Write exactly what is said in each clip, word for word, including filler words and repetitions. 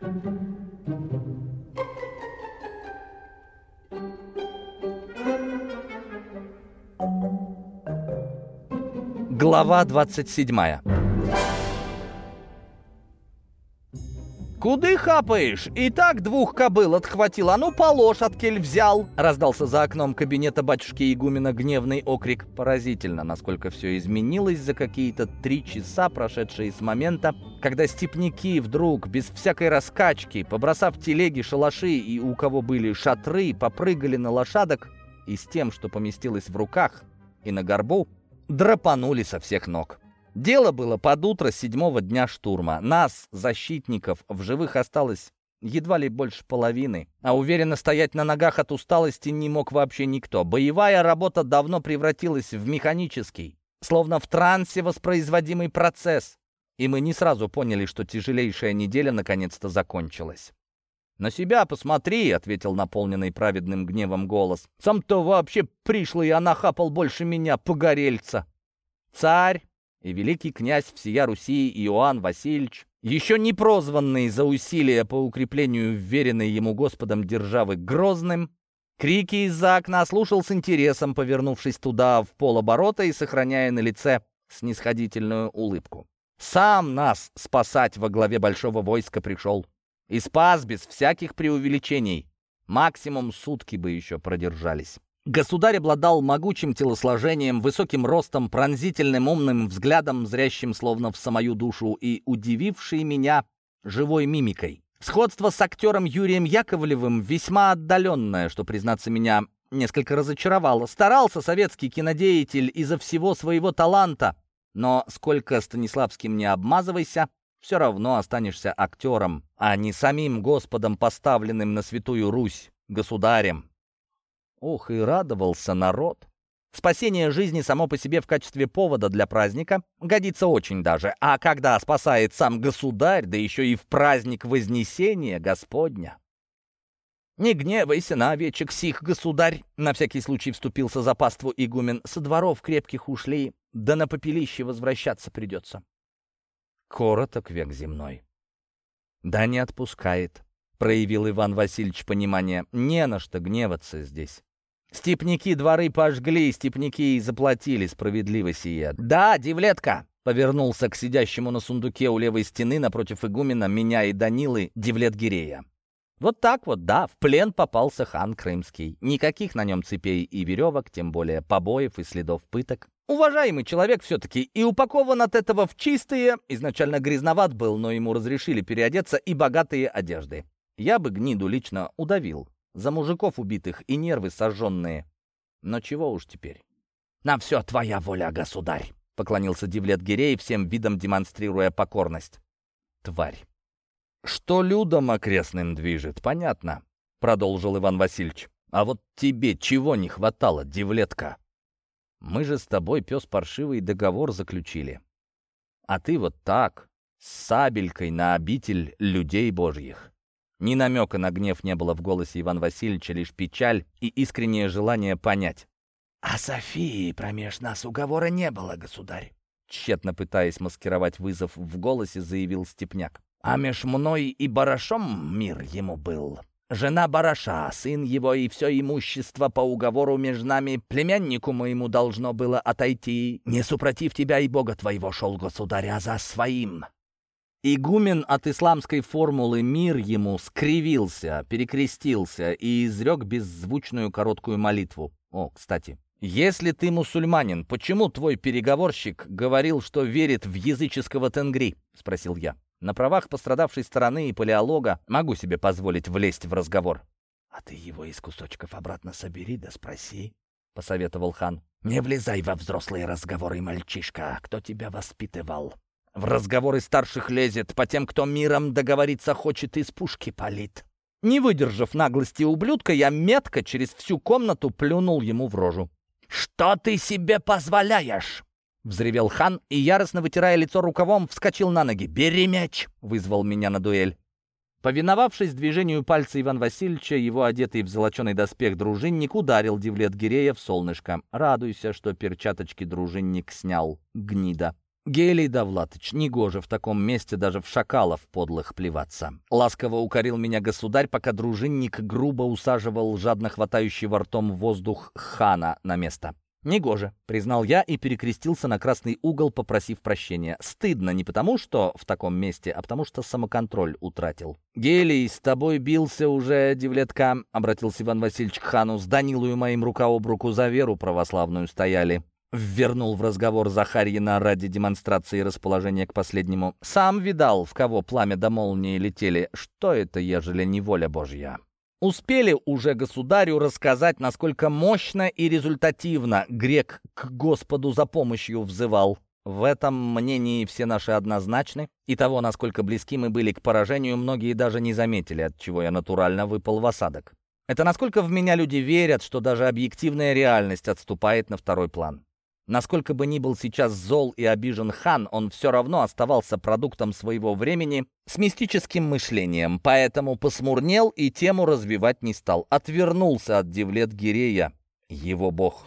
Глава двадцать седьмая. «Куды хапаешь? И так двух кобыл отхватил, а ну по лошадке взял!» Раздался за окном кабинета батюшки игумена гневный окрик. Поразительно, насколько все изменилось за какие-то три часа, прошедшие с момента, когда степняки вдруг, без всякой раскачки, побросав телеги, шалаши и у кого были шатры, попрыгали на лошадок и с тем, что поместилось в руках и на горбу, драпанули со всех ног. Дело было под утро седьмого дня штурма. Нас, защитников, в живых осталось едва ли больше половины, а уверенно стоять на ногах от усталости не мог вообще никто. Боевая работа давно превратилась в механический, словно в трансе воспроизводимый процесс, и мы не сразу поняли, что тяжелейшая неделя наконец-то закончилась. «На себя посмотри», — ответил наполненный праведным гневом голос. «Сам-то вообще пришлый, а нахапал больше меня, погорельца». Царь и великий князь всея Руси Иоанн Васильевич, еще не прозванный за усилия по укреплению вверенной ему Господом державы Грозным, крики из-за окна слушал с интересом, повернувшись туда в полоборота и сохраняя на лице снисходительную улыбку. Сам нас спасать во главе большого войска пришел. И спас без всяких преувеличений. Максимум сутки бы еще продержались. Государь обладал могучим телосложением, высоким ростом, пронзительным умным взглядом, зрящим словно в самую душу, и удививший меня живой мимикой. Сходство с актером Юрием Яковлевым весьма отдаленное, что, признаться, меня несколько разочаровало. Старался советский кинодеятель из-за всего своего таланта, но сколько Станиславским не обмазывайся, все равно останешься актером, а не самим Господом, поставленным на Святую Русь, государем. Ох, и радовался народ. Спасение жизни само по себе в качестве повода для праздника годится очень даже. А когда спасает сам государь, да еще и в праздник Вознесения Господня. «Не гневайся на овечек сих, государь!» На всякий случай вступился за паству игумен. «Со дворов крепких ушли, да на попелище возвращаться придется». Короток век земной. «Да не отпускает», — проявил Иван Васильевич понимание. «Не на что гневаться здесь. Степняки дворы пожгли, степняки и заплатили, справедливо сие. Да, Девлетка!» — повернулся к сидящему на сундуке у левой стены напротив игумена, меня и Данилы, Девлет-Гирея. Вот так вот, да, в плен попался хан Крымский. Никаких на нем цепей и веревок, тем более побоев и следов пыток. Уважаемый человек все-таки и упакован от этого в чистые, изначально грязноват был, но ему разрешили переодеться, и богатые одежды. Я бы гниду лично удавил. За мужиков убитых и нервы сожженные. Но чего уж теперь. «На все твоя воля, государь!» — поклонился Девлет-Гирей, всем видом демонстрируя покорность. «Тварь! Что людом окрестным движет, понятно», — продолжил Иван Васильевич. «А вот тебе чего не хватало, Девлетка? Мы же с тобой, пес паршивый, договор заключили. А ты вот так, с сабелькой на обитель людей божьих». Ни намека на гнев не было в голосе Ивана Васильевича, лишь печаль и искреннее желание понять. «А Софии промеж нас уговора не было, государь», — тщетно пытаясь маскировать вызов в голосе, заявил степняк. «А меж мной и барашом мир ему был. Жена бараша, сын его и все имущество по уговору между нами племяннику моему должно было отойти. Не супротив тебя и Бога твоего шел, государь, а за своим». Игумен от исламской формулы «мир» ему скривился, перекрестился и изрек беззвучную короткую молитву. О, кстати, если ты мусульманин, почему твой переговорщик говорил, что верит в языческого тенгри? — спросил я. На правах пострадавшей стороны и палеолога могу себе позволить влезть в разговор. — А ты его из кусочков обратно собери да спроси, — посоветовал хан. — Не влезай во взрослые разговоры, мальчишка, кто тебя воспитывал. В разговоры старших лезет, по тем, кто миром договориться хочет, из пушки палит. Не выдержав наглости ублюдка, я метко через всю комнату плюнул ему в рожу. «Что ты себе позволяешь?» — взревел хан и, яростно вытирая лицо рукавом, вскочил на ноги. «Бери меч!» — вызвал меня на дуэль. Повиновавшись движению пальца Ивана Васильевича, его одетый в золоченый доспех дружинник ударил Девлет-Гирея в солнышко. Радуйся, что перчаточки дружинник снял, гнида. Гелий Довлатыч, негоже в таком месте даже в шакалов подлых плеваться. Ласково укорил меня государь, пока дружинник грубо усаживал жадно хватающий во ртом воздух хана на место. «Негоже», — признал я и перекрестился на красный угол, попросив прощения. Стыдно не потому, что в таком месте, а потому что самоконтроль утратил. «Гелий, с тобой бился уже, девлетка», — обратился Иван Васильевич к хану. «С Данилою моим рука об руку за веру православную стояли». Ввернул в разговор Захарьина ради демонстрации расположения к последнему. «Сам видал, в кого пламя да молнии летели. Что это, ежели не воля Божья?» Успели уже государю рассказать, насколько мощно и результативно грек к Господу за помощью взывал. В этом мнении все наши однозначны, и того, насколько близки мы были к поражению, многие даже не заметили, от чего я натурально выпал в осадок. Это насколько в меня люди верят, что даже объективная реальность отступает на второй план. Насколько бы ни был сейчас зол и обижен хан, он все равно оставался продуктом своего времени с мистическим мышлением, поэтому посмурнел и тему развивать не стал. Отвернулся от Девлет-Гирея, его бог.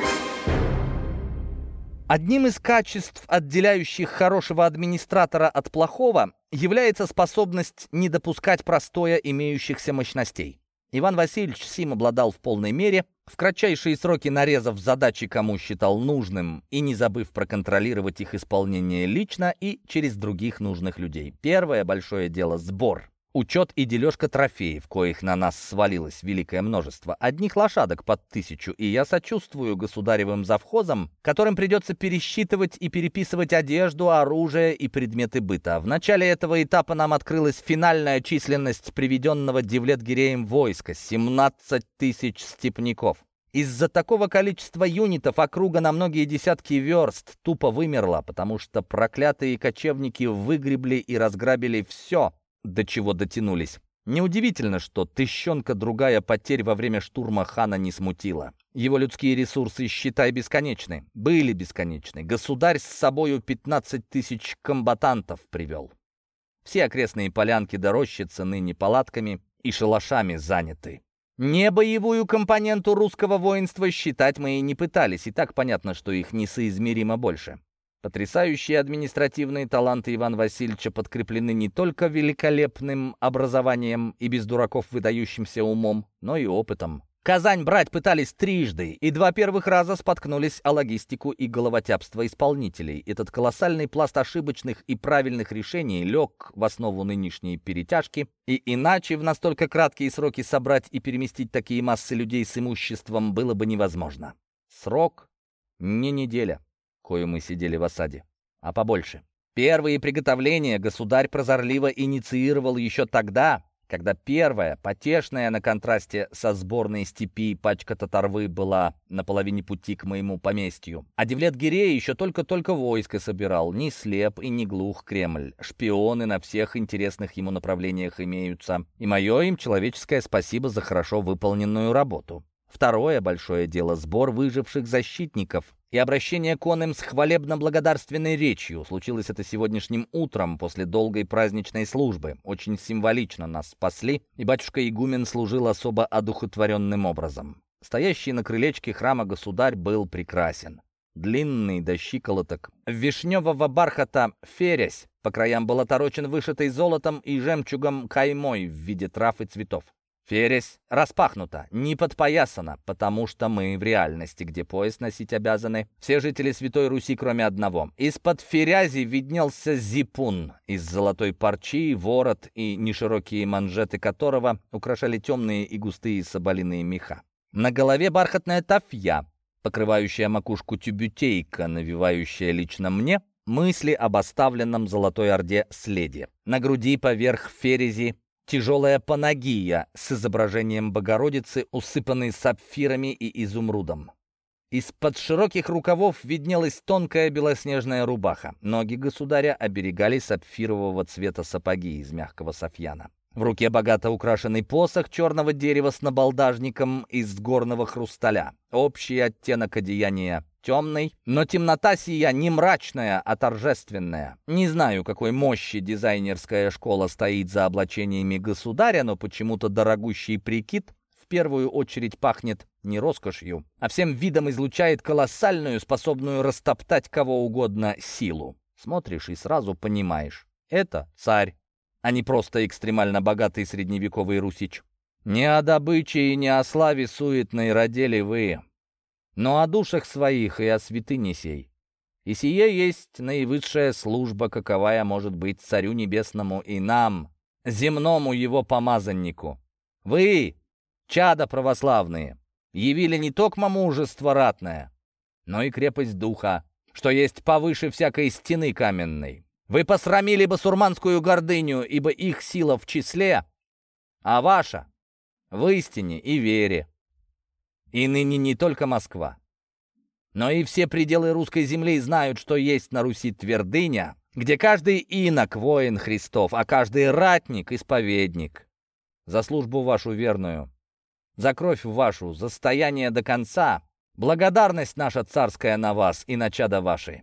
Одним из качеств, отделяющих хорошего администратора от плохого, является способность не допускать простоя имеющихся мощностей. Иван Васильевич сим обладал в полной мере, в кратчайшие сроки нарезав задачи, кому считал нужным, и не забыв проконтролировать их исполнение лично и через других нужных людей. Первое большое дело — сбор. Учет и дележка трофеев, коих на нас свалилось великое множество. Одних лошадок под тысячу, и я сочувствую государевым завхозам, которым придется пересчитывать и переписывать одежду, оружие и предметы быта. В начале этого этапа нам открылась финальная численность приведенного Девлет-Гиреем войска — семнадцать тысяч степняков. Из-за такого количества юнитов округа на многие десятки верст тупо вымерла, потому что проклятые кочевники выгребли и разграбили все, до чего дотянулись. Неудивительно, что тыщенка другая потерь во время штурма хана не смутила. Его людские ресурсы, считай, бесконечны. Были бесконечны. Государь с собою пятнадцать тысяч комбатантов привел. Все окрестные полянки да рощицы ныне палатками и шалашами заняты. Не боевую компоненту русского воинства считать мы и не пытались, и так понятно, что их несоизмеримо больше. Потрясающие административные таланты Ивана Васильевича подкреплены не только великолепным образованием и без дураков выдающимся умом, но и опытом. Казань брать пытались трижды, и два первых раза споткнулись о логистику и головотяпство исполнителей. Этот колоссальный пласт ошибочных и правильных решений лег в основу нынешней перетяжки, и иначе в настолько краткие сроки собрать и переместить такие массы людей с имуществом было бы невозможно. Срок не неделя, кою мы сидели в осаде, а побольше. Первые приготовления государь прозорливо инициировал еще тогда, когда первая, потешная на контрасте со сборной степи пачка татарвы была на половине пути к моему поместью. А Девлет-Гирей еще только-только войско собирал. Не слеп и не глух Кремль. Шпионы на всех интересных ему направлениях имеются. И мое им человеческое спасибо за хорошо выполненную работу. Второе большое дело — сбор выживших защитников и обращение к оным с хвалебно-благодарственной речью. Случилось это сегодняшним утром, после долгой праздничной службы. Очень символично нас спасли, и батюшка-игумен служил особо одухотворенным образом. Стоящий на крылечке храма государь был прекрасен. Длинный до щиколоток, вишневого бархата фересь, по краям был оторочен вышитой золотом и жемчугом каймой в виде трав и цветов. Фересь распахнута, не подпоясана, потому что мы в реальности, где пояс носить обязаны все жители Святой Руси, кроме одного. Из-под ферязи виднелся зипун из золотой парчи, ворот и неширокие манжеты которого украшали темные и густые соболиные меха. На голове бархатная тафья, покрывающая макушку тюбютейка, навевающая лично мне мысли об оставленном Золотой Орде следе. На груди поверх ферези тяжелая панагия с изображением Богородицы, усыпанной сапфирами и изумрудом. Из-под широких рукавов виднелась тонкая белоснежная рубаха. Ноги государя оберегали сапфирового цвета сапоги из мягкого софьяна. В руке богато украшенный посох черного дерева с набалдажником из горного хрусталя. Общий оттенок одеяния темный, но темнота сия не мрачная, а торжественная. Не знаю, какой мощи дизайнерская школа стоит за облачениями государя, но почему-то дорогущий прикид в первую очередь пахнет не роскошью, а всем видом излучает колоссальную, способную растоптать кого угодно, силу. Смотришь и сразу понимаешь, это царь, а не просто экстремально богатый средневековый русич. Не о добыче и не о славе суетной родили вы, но о душах своих и о святыне сей. И сие есть наивысшая служба, каковая может быть Царю Небесному и нам, земному его помазаннику. Вы, чада православные, явили не токмо мужество ратное, но и крепость духа, что есть повыше всякой стены каменной. Вы посрамили басурманскую гордыню, ибо их сила в числе, а ваша в истине и вере. И ныне не только Москва, но и все пределы русской земли знают, что есть на Руси твердыня, где каждый инок — воин Христов, а каждый ратник — исповедник. За службу вашу верную, за кровь вашу, за стояние до конца, благодарность наша царская на вас и на чада ваши.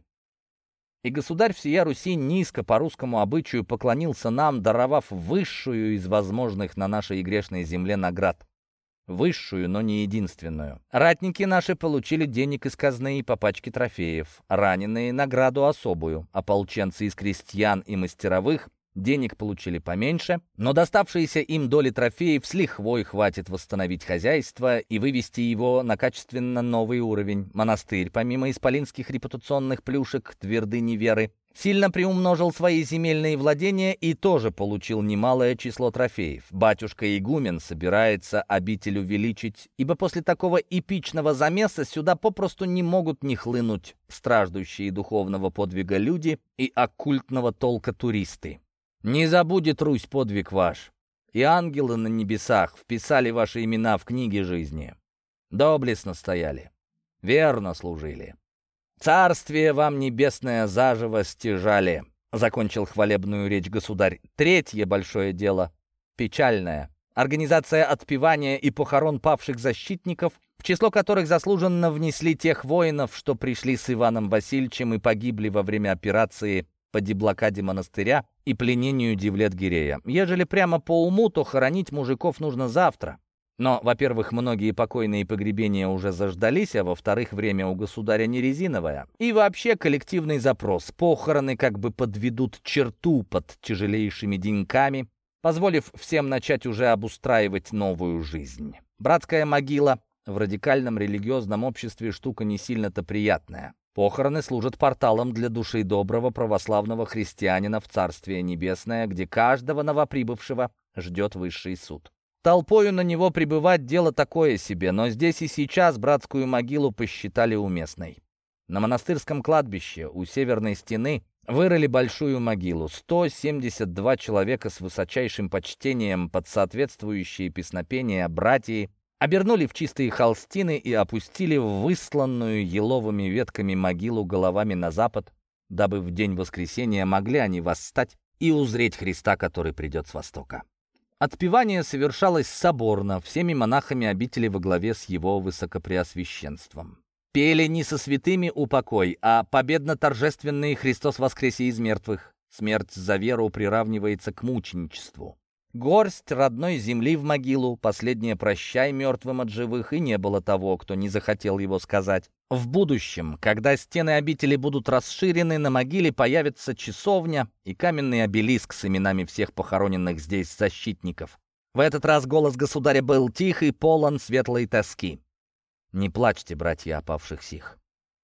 И государь всея Руси низко по русскому обычаю поклонился нам, даровав высшую из возможных на нашей грешной земле наград. Высшую, но не единственную. Ратники наши получили денег из казны и по пачке трофеев. Раненые — награду особую. Ополченцы из крестьян и мастеровых денег получили поменьше, но доставшиеся им доли трофеев с лихвой хватит восстановить хозяйство и вывести его на качественно новый уровень. Монастырь, помимо исполинских репутационных плюшек твердыни веры, сильно приумножил свои земельные владения и тоже получил немалое число трофеев. Батюшка-игумен собирается обитель увеличить, ибо после такого эпичного замеса сюда попросту не могут не хлынуть страждущие духовного подвига люди и оккультного толка туристы. Не забудет Русь подвиг ваш, и ангелы на небесах вписали ваши имена в книги жизни. Доблестно стояли, верно служили. «Царствие вам небесное заживо стяжали», — закончил хвалебную речь государь. Третье большое дело, печальное. Организация отпевания и похорон павших защитников, в число которых заслуженно внесли тех воинов, что пришли с Иваном Васильевичем и погибли во время операции по деблокаде монастыря и пленению Девлет-Гирея. Ежели прямо по уму, то хоронить мужиков нужно завтра. Но, во-первых, многие покойные погребения уже заждались, а во-вторых, время у государя не резиновое. И вообще коллективный запрос. Похороны как бы подведут черту под тяжелейшими деньками, позволив всем начать уже обустраивать новую жизнь. Братская могила в радикальном религиозном обществе штука не сильно-то приятная. Похороны служат порталом для души доброго православного христианина в Царствие Небесное, где каждого новоприбывшего ждет высший суд. Толпою на него прибывать дело такое себе, но здесь и сейчас братскую могилу посчитали уместной. На монастырском кладбище у северной стены вырыли большую могилу. сто семьдесят два человека с высочайшим почтением под соответствующие песнопения братьи обернули в чистые холстины и опустили в высланную еловыми ветками могилу головами на запад, дабы в день воскресения могли они восстать и узреть Христа, который придет с востока. Отпевание совершалось соборно, всеми монахами обители во главе с его высокопреосвященством. Пели не со святыми упокой, а победно-торжественный «Христос воскресе из мертвых». Смерть за веру приравнивается к мученичеству. Горсть родной земли в могилу, последнее прощай мертвым от живых, и не было того, кто не захотел его сказать. В будущем, когда стены обители будут расширены, на могиле появится часовня и каменный обелиск с именами всех похороненных здесь защитников. В этот раз голос государя был тих и полон светлой тоски. «Не плачьте, братья опавших сих.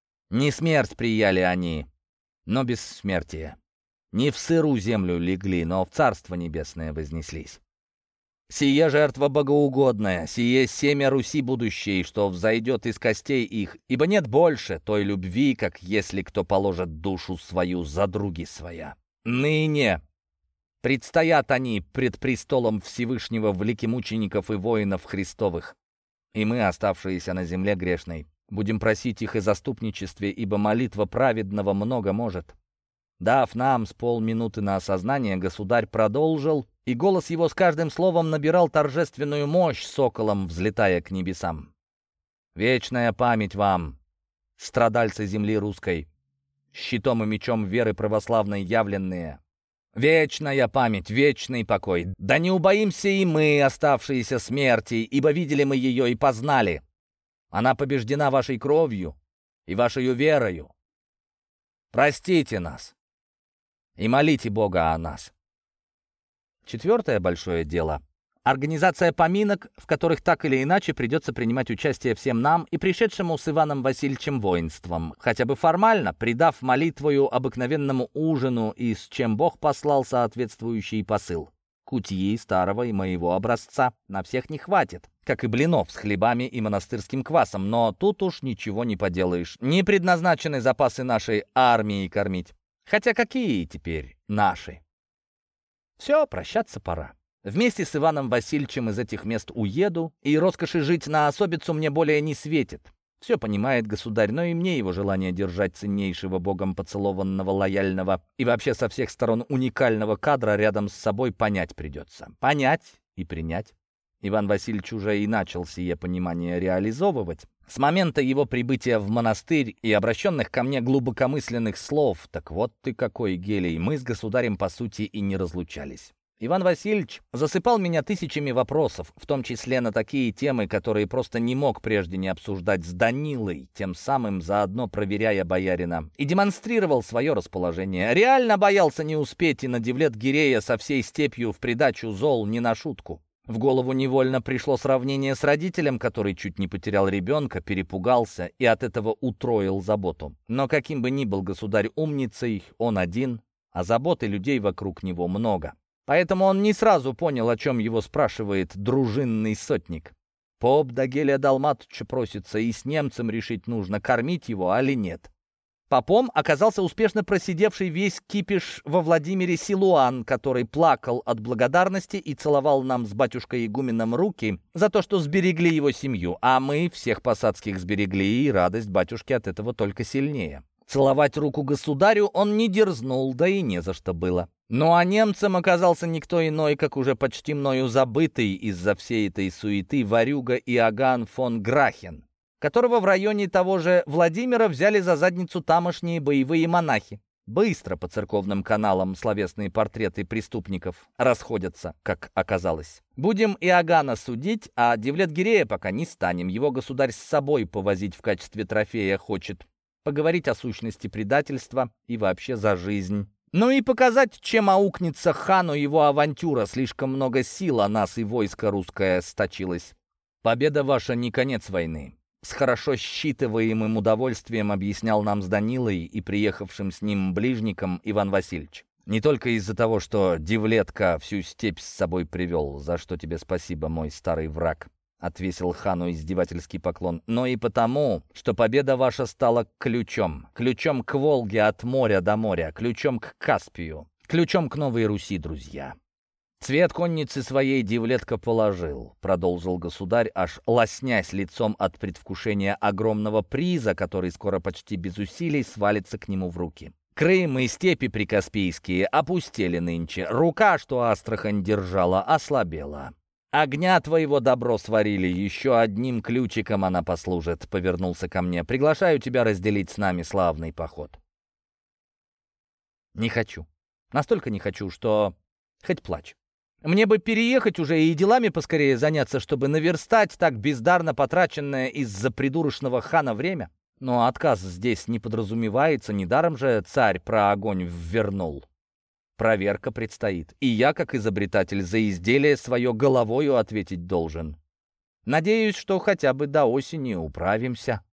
Не смерть прияли они, но бессмертие. Не в сыру землю легли, но в Царство Небесное вознеслись. Сие жертва богоугодная, сие семя Руси будущей, что взойдет из костей их, ибо нет больше той любви, как если кто положит душу свою за други своя. Ныне предстоят они пред престолом Всевышнего великимучеников и воинов Христовых, и мы, оставшиеся на земле грешной, будем просить их о заступничестве, ибо молитва праведного много может». Дав нам с полминуты на осознание, государь продолжил, и голос его с каждым словом набирал торжественную мощь, соколом взлетая к небесам. «Вечная память вам, страдальцы земли русской, щитом и мечом веры православной явленные. Вечная память, вечный покой. Да не убоимся и мы, оставшиеся смерти, ибо видели мы ее и познали. Она побеждена вашей кровью и вашей верою. Простите нас. и молите Бога о нас. Четвертое большое дело — организация поминок, в которых так или иначе придется принимать участие всем нам и пришедшему с Иваном Васильевичем воинством, хотя бы формально, придав молитвою обыкновенному ужину, и с чем Бог послал соответствующий посыл. Кутьи старого и моего образца на всех не хватит, как и блинов с хлебами и монастырским квасом, но тут уж ничего не поделаешь. Не предназначены запасы нашей армии кормить. Хотя какие теперь наши? Все, прощаться пора. Вместе с Иваном Васильевичем из этих мест уеду, и роскоши жить на особицу мне более не светит. Все понимает государь, но и мне его желание держать ценнейшего богом поцелованного, лояльного и вообще со всех сторон уникального кадра рядом с собой понять придется. Понять и принять. Иван Васильевич уже и начал сие понимание реализовывать. С момента его прибытия в монастырь и обращенных ко мне глубокомысленных слов, так вот ты какой, Гелий, мы с государем по сути и не разлучались. Иван Васильевич засыпал меня тысячами вопросов, в том числе на такие темы, которые просто не мог прежде не обсуждать с Данилой, тем самым заодно проверяя боярина, и демонстрировал свое расположение. Реально боялся не успеть и на Девлет-Гирея со всей степью в придачу зол не на шутку. В голову невольно пришло сравнение с родителем, который чуть не потерял ребенка, перепугался и от этого утроил заботу. Но каким бы ни был государь умницей, он один, а заботы людей вокруг него много. Поэтому он не сразу понял, о чем его спрашивает дружинный сотник. Поп до Гелия Далматовича просится, и с немцем решить нужно, кормить его, али нет. Попом оказался успешно просидевший весь кипиш во Владимире Силуан, который плакал от благодарности и целовал нам с батюшкой-игуменом руки за то, что сберегли его семью, а мы всех посадских сберегли, и радость батюшки от этого только сильнее. Целовать руку государю он не дерзнул, да и не за что было. Ну а немцем оказался никто иной, как уже почти мною забытый из-за всей этой суеты ворюга Иоганн фон Грахен, которого в районе того же Владимира взяли за задницу тамошние боевые монахи. Быстро по церковным каналам словесные портреты преступников расходятся, как оказалось. Будем Иоганна судить, а Девлет-Гирея пока не станем. Его государь с собой повозить в качестве трофея хочет. Поговорить о сущности предательства и вообще за жизнь. Ну и показать, чем аукнется хану его авантюра. Слишком много сил о нас и войско русское сточилось. Победа ваша не конец войны. С хорошо считываемым удовольствием объяснял нам с Данилой и приехавшим с ним ближником Иван Васильевич. Не только из-за того, что Девлетка всю степь с собой привел, за что тебе спасибо, мой старый враг, — отвесил хану издевательский поклон, — но и потому, что победа ваша стала ключом. Ключом к Волге от моря до моря, ключом к Каспию, ключом к Новой Руси, друзья. «Цвет конницы своей Девлетка положил», — продолжил государь, аж лоснясь лицом от предвкушения огромного приза, который скоро почти без усилий свалится к нему в руки. «Крым и степи прикаспийские опустели нынче. Рука, что Астрахань держала, ослабела. Огня твоего добро сварили, еще одним ключиком она послужит», — повернулся ко мне. «Приглашаю тебя разделить с нами славный поход». Не хочу. Настолько не хочу, что хоть плачь. Мне бы переехать уже и делами поскорее заняться, чтобы наверстать так бездарно потраченное из-за придурочного хана время. Но отказ здесь не подразумевается, недаром же царь про огонь ввернул. Проверка предстоит, и я, как изобретатель, за изделие свое головою ответить должен. Надеюсь, что хотя бы до осени управимся.